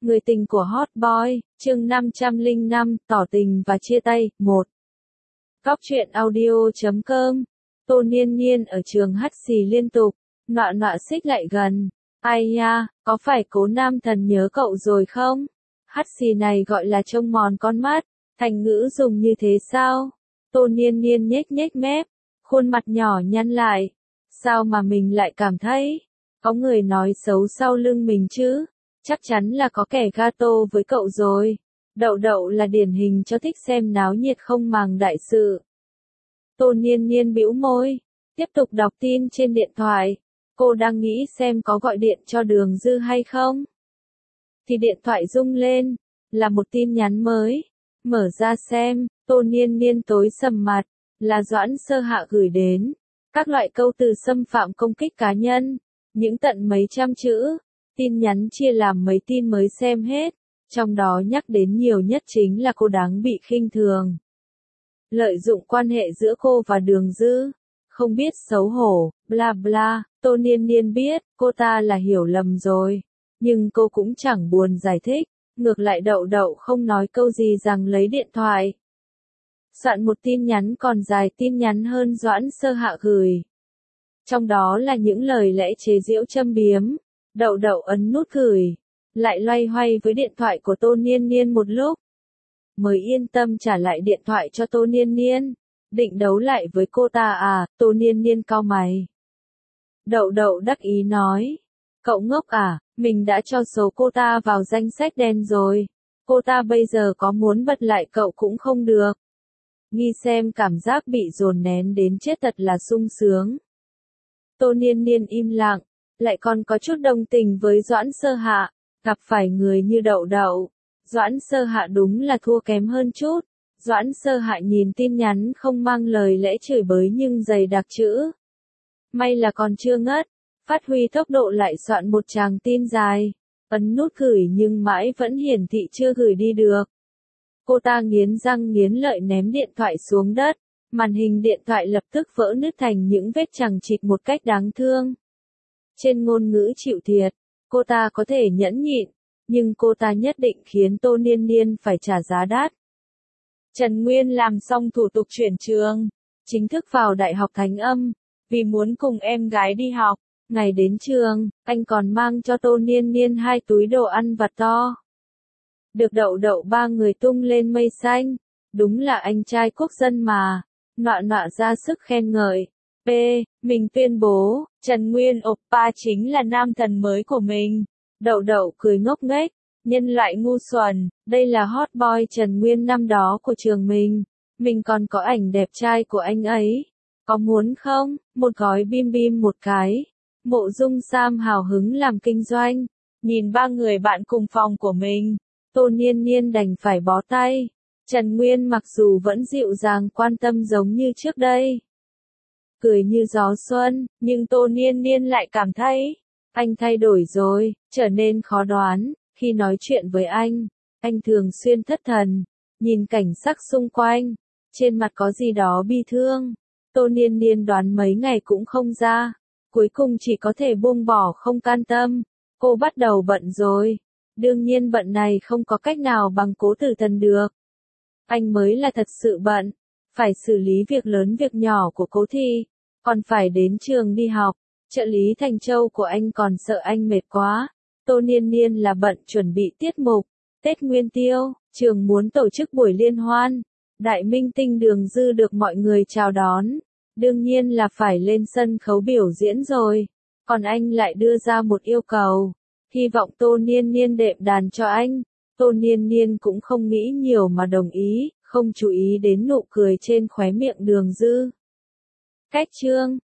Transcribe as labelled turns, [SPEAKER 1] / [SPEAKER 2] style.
[SPEAKER 1] Người tình của Hot Boy, chương 505, tỏ tình và chia tay, 1. Góc truyện audio.com. Tô Niên Niên ở trường hắt xì liên tục, nọa nọa xích lại gần. Ai nha, có phải Cố Nam Thần nhớ cậu rồi không? Hắt xì này gọi là trông mòn con mắt, thành ngữ dùng như thế sao? Tô Niên Niên nhếch nhếch mép, khuôn mặt nhỏ nhăn lại. Sao mà mình lại cảm thấy, có người nói xấu sau lưng mình chứ? Chắc chắn là có kẻ gato với cậu rồi. Đậu đậu là điển hình cho thích xem náo nhiệt không màng đại sự. Tô Niên Niên bĩu môi, tiếp tục đọc tin trên điện thoại. Cô đang nghĩ xem có gọi điện cho Đường Dư hay không. Thì điện thoại rung lên, là một tin nhắn mới. Mở ra xem, Tô Niên Niên tối sầm mặt, là Doãn Sơ Hạ gửi đến. Các loại câu từ xâm phạm công kích cá nhân, những tận mấy trăm chữ. Tin nhắn chia làm mấy tin mới xem hết, trong đó nhắc đến nhiều nhất chính là cô đáng bị khinh thường. Lợi dụng quan hệ giữa cô và Đường Dư, không biết xấu hổ, bla bla. Tô Niên Niên biết, cô ta là hiểu lầm rồi, nhưng cô cũng chẳng buồn giải thích, ngược lại đậu đậu không nói câu gì rằng lấy điện thoại. Soạn một tin nhắn còn dài tin nhắn hơn Doãn Sơ Hạ gửi. Trong đó là những lời lẽ chế giễu châm biếm. Đậu đậu ấn nút gửi, lại loay hoay với điện thoại của Tô Niên Niên một lúc. Mới yên tâm trả lại điện thoại cho Tô Niên Niên, định đấu lại với cô ta à? Tô Niên Niên cau mày. Đậu đậu đắc ý nói, cậu ngốc à, mình đã cho số cô ta vào danh sách đen rồi, cô ta bây giờ có muốn bật lại cậu cũng không được. Nghi xem cảm giác bị dồn nén đến chết thật là sung sướng. Tô Niên Niên im lặng. Lại còn có chút đồng tình với Doãn Sơ Hạ, gặp phải người như đậu đậu. Doãn Sơ Hạ đúng là thua kém hơn chút. Doãn Sơ Hạ nhìn tin nhắn không mang lời lẽ chửi bới nhưng dày đặc chữ. May là còn chưa ngất, phát huy tốc độ lại soạn một tràng tin dài. Ấn nút gửi nhưng mãi vẫn hiển thị chưa gửi đi được. Cô ta nghiến răng nghiến lợi ném điện thoại xuống đất, màn hình điện thoại lập tức vỡ nứt thành những vết chằng chịt một cách đáng thương. Trên ngôn ngữ chịu thiệt, cô ta có thể nhẫn nhịn, nhưng cô ta nhất định khiến Tô Niên Niên phải trả giá đắt. Trần Nguyên làm xong thủ tục chuyển trường, chính thức vào Đại học Thánh Âm, vì muốn cùng em gái đi học. Ngày đến trường, anh còn mang cho Tô Niên Niên 2 túi đồ ăn vặt to. Được đậu đậu ba người tung lên mây xanh, đúng là anh trai quốc dân mà, nọa nọa ra sức khen ngợi. P. Mình tuyên bố, Trần Nguyên Oppa chính là nam thần mới của mình. Đậu đậu cười ngốc nghếch, nhân loại ngu xuẩn, đây là hot boy Trần Nguyên năm đó của trường mình. Mình còn có ảnh đẹp trai của anh ấy. Có muốn không? Một gói bim bim một cái. Mộ Dung Sam hào hứng làm kinh doanh. Nhìn ba người bạn cùng phòng của mình, Tô Niên Niên đành phải bó tay. Trần Nguyên mặc dù vẫn dịu dàng quan tâm giống như trước đây, cười như gió xuân, nhưng Tô Niên Niên lại cảm thấy, anh thay đổi rồi, trở nên khó đoán. Khi nói chuyện với anh thường xuyên thất thần, nhìn cảnh sắc xung quanh, trên mặt có gì đó bi thương. Tô Niên Niên đoán mấy ngày cũng không ra, cuối cùng chỉ có thể buông bỏ không can tâm. Cô bắt đầu bận rồi, đương nhiên bận này không có cách nào bằng Cố Tử Thần được. Anh mới là thật sự bận, phải xử lý việc lớn việc nhỏ của Cố Thi, còn phải đến trường đi học. Trợ lý Thành Châu của anh còn sợ anh mệt quá. Tô Niên Niên là bận chuẩn bị tiết mục Tết Nguyên Tiêu, trường muốn tổ chức buổi liên hoan. Đại minh tinh Đường Dư được mọi người chào đón, đương nhiên là phải lên sân khấu biểu diễn rồi. Còn anh lại đưa ra một yêu cầu, hy vọng Tô Niên Niên đệm đàn cho anh. Tô Niên Niên cũng không nghĩ nhiều mà đồng ý, không chú ý đến nụ cười trên khóe miệng Đường Dư. Cách chương